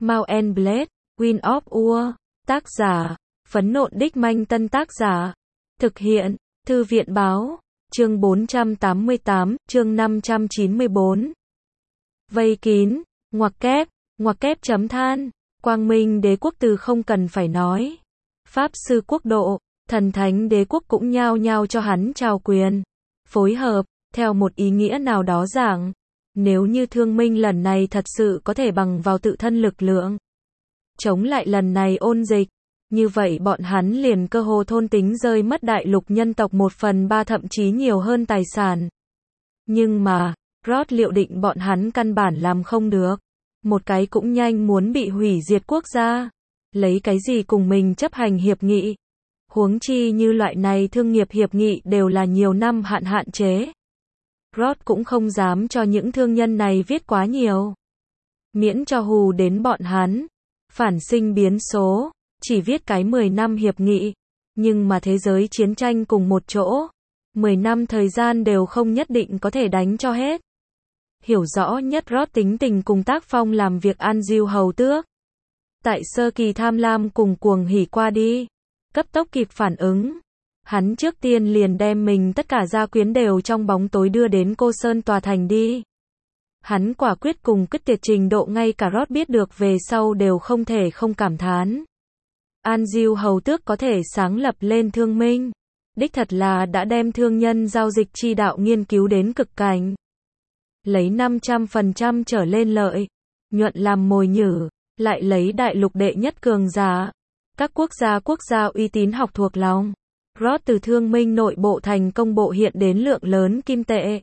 Mount and Blade, Wind of War. Tác giả, Phấn Nộn Đích Manh. Tân tác giả, thực hiện, Thư viện Báo. Chương 488, chương 594. Vây kín, ngoặc kép chấm than. Quang Minh Đế quốc từ không cần phải nói. Pháp sư quốc độ, thần thánh đế quốc cũng nhao nhao cho hắn trao quyền. Phối hợp, theo một ý nghĩa nào đó giảng, nếu như Thương Minh lần này thật sự có thể bằng vào tự thân lực lượng chống lại lần này ôn dịch, như vậy bọn hắn liền cơ hồ thôn tính rơi mất đại lục nhân tộc 1/3 thậm chí nhiều hơn tài sản. Nhưng mà, Rod liệu định bọn hắn căn bản làm không được. Một cái cũng nhanh muốn bị hủy diệt quốc gia. Lấy cái gì cùng mình chấp hành hiệp nghị? Huống chi như loại này thương nghiệp hiệp nghị đều là nhiều năm hạn chế. Rod cũng không dám cho những thương nhân này viết quá nhiều. Miễn cho hù đến bọn hắn. Phản sinh biến số, chỉ viết cái 10 năm hiệp nghị. Nhưng mà thế giới chiến tranh cùng một chỗ. 10 năm thời gian đều không nhất định có thể đánh cho hết. Hiểu rõ nhất Rod tính tình cùng tác phong làm việc An Diêu hầu tước. Tại sơ kỳ tham lam cùng cuồng hỉ qua đi. Cấp tốc kịp phản ứng. Hắn trước tiên liền đem mình tất cả gia quyến đều trong bóng tối đưa đến Cô Sơn tòa thành đi. Hắn quả quyết cùng quyết tuyệt trình độ ngay cả Rod biết được về sau đều không thể không cảm thán. An Diêu hầu tước có thể sáng lập lên Thương Minh. Đích thật là đã đem thương nhân giao dịch chi đạo nghiên cứu đến cực cảnh. Lấy 500% trở lên lợi, nhuận làm mồi nhử, lại lấy đại lục đệ nhất cường giả. Các quốc gia uy tín học thuộc lòng. Rod từ Thương Minh nội bộ thành công bộ hiện đến lượng lớn kim tệ.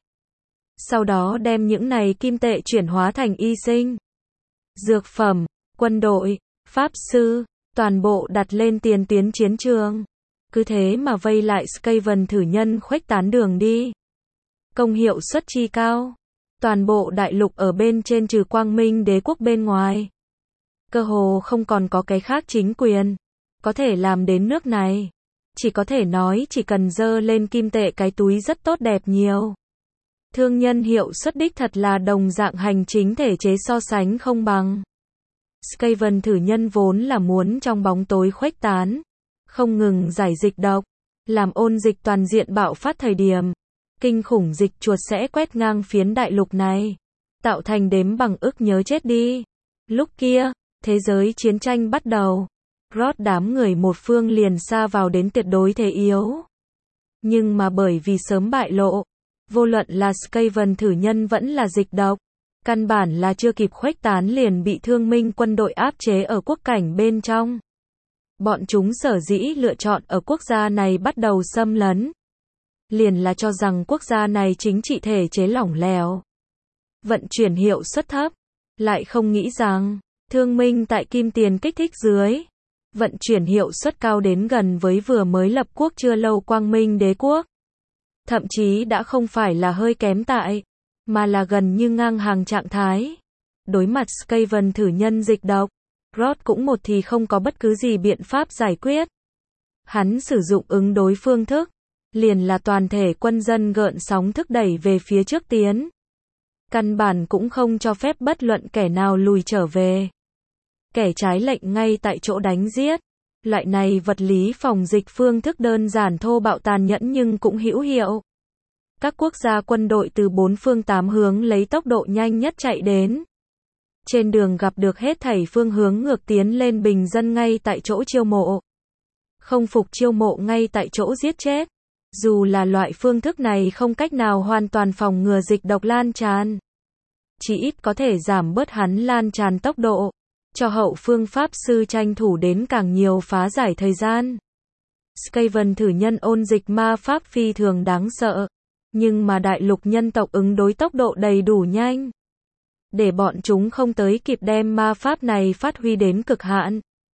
Sau đó đem những này kim tệ chuyển hóa thành y sinh, dược phẩm, quân đội, pháp sư, toàn bộ đặt lên tiền tuyến chiến trường. Cứ thế mà vây lại Skaven thử nhân khuếch tán đường đi. Công hiệu suất chi cao. Toàn bộ đại lục ở bên trên trừ Quang Minh Đế quốc bên ngoài. Cơ hồ không còn có cái khác chính quyền có thể làm đến nước này. Chỉ có thể nói chỉ cần dơ lên kim tệ cái túi rất tốt đẹp nhiều. Thương nhân hiệu suất đích thật là đồng dạng hành chính thể chế so sánh không bằng. Skaven thử nhân vốn là muốn trong bóng tối khuếch tán, không ngừng giải dịch độc, làm ôn dịch toàn diện bạo phát thời điểm. Kinh khủng dịch chuột sẽ quét ngang phiến đại lục này, tạo thành đếm bằng ức nhớ chết đi. Lúc kia, thế giới chiến tranh bắt đầu. Rod đám người một phương liền sa vào đến tuyệt đối thế yếu. Nhưng mà bởi vì sớm bại lộ, vô luận là Skaven thử nhân vẫn là dịch độc, căn bản là chưa kịp khuếch tán liền bị Thương Minh quân đội áp chế ở quốc cảnh bên trong. Bọn chúng sở dĩ lựa chọn ở quốc gia này bắt đầu xâm lấn. Liền là cho rằng quốc gia này chính trị thể chế lỏng lẻo, vận chuyển hiệu suất thấp. Lại không nghĩ rằng, Thương Minh tại kim tiền kích thích dưới, vận chuyển hiệu suất cao đến gần với vừa mới lập quốc chưa lâu Quang Minh Đế quốc. Thậm chí đã không phải là hơi kém tại, mà là gần như ngang hàng trạng thái. Đối mặt Skaven thử nhân dịch độc, Rod cũng một thì không có bất cứ gì biện pháp giải quyết. Hắn sử dụng ứng đối phương thức, liền là toàn thể quân dân gợn sóng thức đẩy về phía trước tiến. Căn bản cũng không cho phép bất luận kẻ nào lùi trở về. Kẻ trái lệnh ngay tại chỗ đánh giết. Loại này vật lý phòng dịch phương thức đơn giản thô bạo tàn nhẫn nhưng cũng hữu hiệu. Các quốc gia quân đội từ 4 phương 8 hướng lấy tốc độ nhanh nhất chạy đến. Trên đường gặp được hết thảy phương hướng ngược tiến lên bình dân ngay tại chỗ chiêu mộ. Không phục chiêu mộ ngay tại chỗ giết chết. Dù là loại phương thức này không cách nào hoàn toàn phòng ngừa dịch độc lan tràn, chỉ ít có thể giảm bớt hắn lan tràn tốc độ, cho hậu phương pháp sư tranh thủ đến càng nhiều phá giải thời gian. Skaven thử nhân ôn dịch ma pháp phi thường đáng sợ, nhưng mà đại lục nhân tộc ứng đối tốc độ đầy đủ nhanh, để bọn chúng không tới kịp đem ma pháp này phát huy đến cực hạn,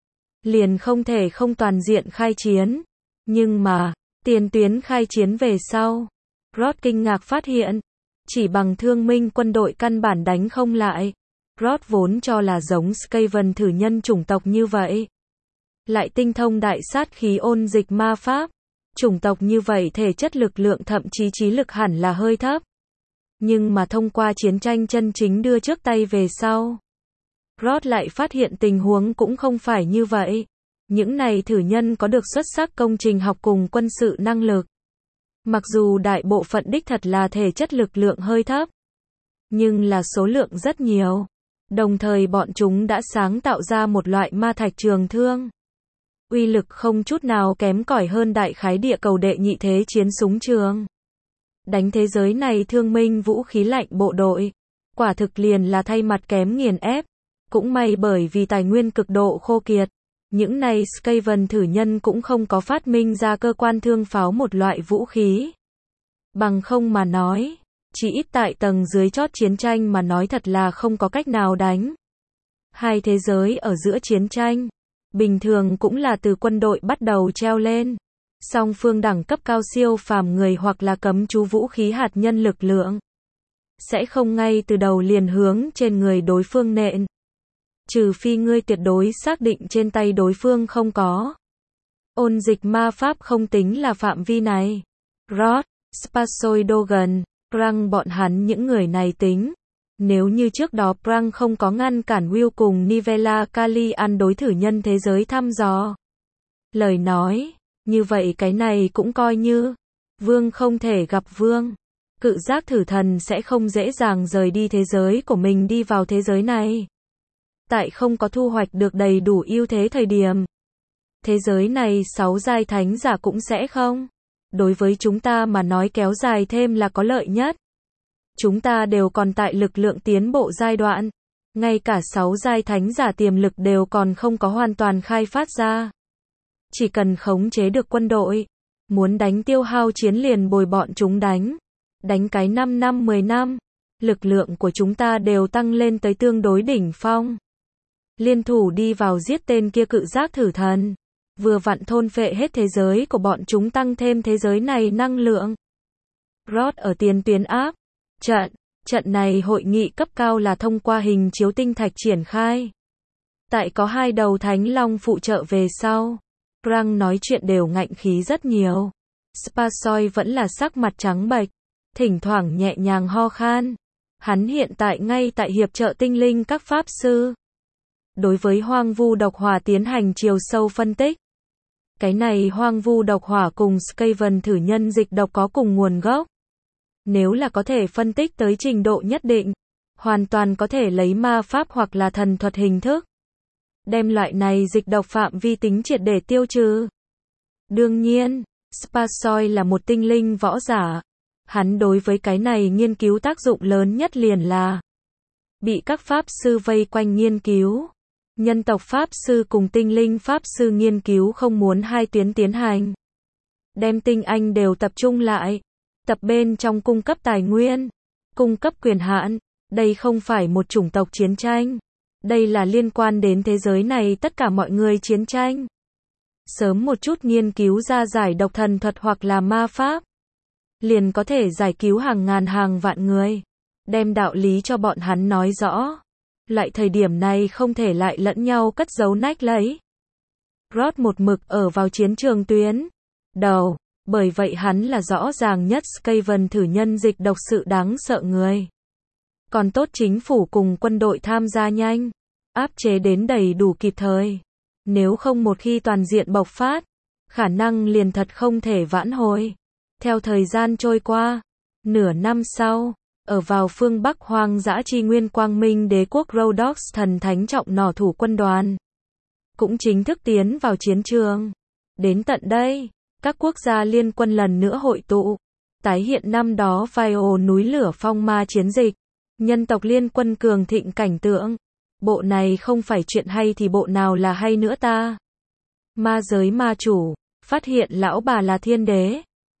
liền không thể không toàn diện khai chiến. Nhưng mà, tiền tuyến khai chiến về sau, Rod kinh ngạc phát hiện, chỉ bằng Thương Minh quân đội căn bản đánh không lại. Rod vốn cho là giống Skaven thử nhân chủng tộc như vậy, lại tinh thông đại sát khí ôn dịch ma pháp. Chủng tộc như vậy thể chất lực lượng thậm chí trí lực hẳn là hơi thấp. Nhưng mà thông qua chiến tranh chân chính đưa trước tay về sau, Roth lại phát hiện tình huống cũng không phải như vậy. Những này thử nhân có được xuất sắc công trình học cùng quân sự năng lực. Mặc dù đại bộ phận đích thật là thể chất lực lượng hơi thấp, nhưng là số lượng rất nhiều. Đồng thời bọn chúng đã sáng tạo ra một loại ma thạch trường thương. Uy lực không chút nào kém cỏi hơn đại khái địa cầu đệ nhị thế chiến súng trường. Đánh thế giới này thương minh vũ khí lạnh bộ đội. Quả thực liền là thay mặt kém nghiền ép. Cũng may bởi vì tài nguyên cực độ khô kiệt. Những này Skaven thử nhân cũng không có phát minh ra cơ quan thương pháo một loại vũ khí. Bằng không mà nói, chỉ ít tại tầng dưới chót chiến tranh mà nói thật là không có cách nào đánh. Hai thế giới ở giữa chiến tranh, bình thường cũng là từ quân đội bắt đầu treo lên. Song phương đẳng cấp cao siêu phàm người hoặc là cấm chú vũ khí hạt nhân lực lượng. Sẽ không ngay từ đầu liền hướng trên người đối phương nện. Trừ phi ngươi tuyệt đối xác định trên tay đối phương không có. Ôn dịch ma pháp không tính là phạm vi này. Roth, Spasoid Dogan, Prang bọn hắn những người này tính. Nếu như trước đó Prang không có ngăn cản Will cùng Nivella Kalian đối thử nhân thế giới thăm dò. Lời nói, như vậy cái này cũng coi như, vương không thể gặp vương. Cự giác thử thần sẽ không dễ dàng rời đi thế giới của mình đi vào thế giới này. Tại không có thu hoạch được đầy đủ ưu thế thời điểm. Thế giới này 6 giai thánh giả cũng sẽ không. Đối với chúng ta mà nói kéo dài thêm là có lợi nhất. Chúng ta đều còn tại lực lượng tiến bộ giai đoạn. Ngay cả 6 giai thánh giả tiềm lực đều còn không có hoàn toàn khai phát ra. Chỉ cần khống chế được quân đội. Muốn đánh tiêu hao chiến liền bồi bọn chúng đánh. Đánh cái 5 năm 10 năm. Lực lượng của chúng ta đều tăng lên tới tương đối đỉnh phong. Liên thủ đi vào giết tên kia cự giác thử thần. Vừa vặn thôn phệ hết thế giới của bọn chúng tăng thêm thế giới này năng lượng. Roth ở tiền tuyến áp. Trận này hội nghị cấp cao là thông qua hình chiếu tinh thạch triển khai. Tại có 2 đầu thánh long phụ trợ về sau. Prang nói chuyện đều ngạnh khí rất nhiều. Spasoid vẫn là sắc mặt trắng bệch. Thỉnh thoảng nhẹ nhàng ho khan. Hắn hiện tại ngay tại hiệp trợ tinh linh các pháp sư. Đối với hoang vu độc hỏa tiến hành chiều sâu phân tích. Cái này hoang vu độc hỏa cùng Skaven thử nhân dịch độc có cùng nguồn gốc. Nếu là có thể phân tích tới trình độ nhất định, hoàn toàn có thể lấy ma pháp hoặc là thần thuật hình thức. Đem loại này dịch độc phạm vi tính triệt để tiêu trừ. Đương nhiên, Spasoid là một tinh linh võ giả. Hắn đối với cái này nghiên cứu tác dụng lớn nhất liền là bị các pháp sư vây quanh nghiên cứu. Nhân tộc pháp sư cùng tinh linh pháp sư nghiên cứu không muốn hai tuyến tiến hành. Đem tinh anh đều tập trung lại. Tập bên trong cung cấp tài nguyên, cung cấp quyền hạn. Đây không phải một chủng tộc chiến tranh. Đây là liên quan đến thế giới này tất cả mọi người chiến tranh. Sớm một chút nghiên cứu ra giải độc thần thuật hoặc là ma pháp. Liền có thể giải cứu hàng ngàn hàng vạn người. Đem đạo lý cho bọn hắn nói rõ. Loại thời điểm này không thể lại lẫn nhau cất giấu nách lấy. Roth một mực ở vào chiến trường tuyến đầu, bởi vậy hắn là rõ ràng nhất Skaven thử nhân dịch độc sự đáng sợ người. Còn tốt chính phủ cùng quân đội tham gia nhanh, áp chế đến đầy đủ kịp thời. Nếu không một khi toàn diện bộc phát, khả năng liền thật không thể vãn hồi. Theo thời gian trôi qua, nửa năm sau, ở vào phương Bắc hoang dã tri nguyên quang minh đế quốc Rhodoks thần thánh trọng nỏ thủ quân đoàn cũng chính thức tiến vào chiến trường. Đến tận đây, các quốc gia liên quân lần nữa hội tụ, tái hiện năm đó Vio núi lửa phong ma chiến dịch, nhân tộc liên quân cường thịnh cảnh tượng. Bộ này không phải chuyện hay thì bộ nào là hay nữa ta? Ma giới ma chủ, phát hiện lão bà là thiên đế.